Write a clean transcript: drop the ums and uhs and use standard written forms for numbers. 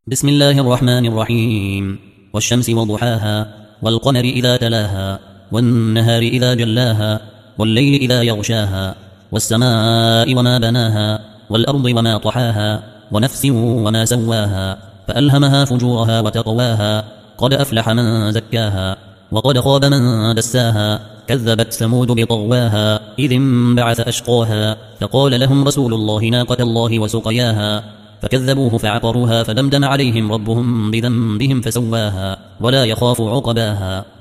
بسم الله الرحمن الرحيم. والشمس وضحاها والقمر إذا تلاها والنهار إذا جلاها والليل إذا يغشاها والسماء وما بناها والأرض وما طحاها ونفس وما سواها فألهمها فجورها وتقواها قد أفلح من زكاها وقد خاب من دساها كذبت ثمود بطغواها إذ انبعث أشقاها فقال لهم رسول الله ناقة الله وسقياها فكذبوه فعقروها فدمدم عليهم ربهم بذنبهم فسواها ولا يخاف عقباها.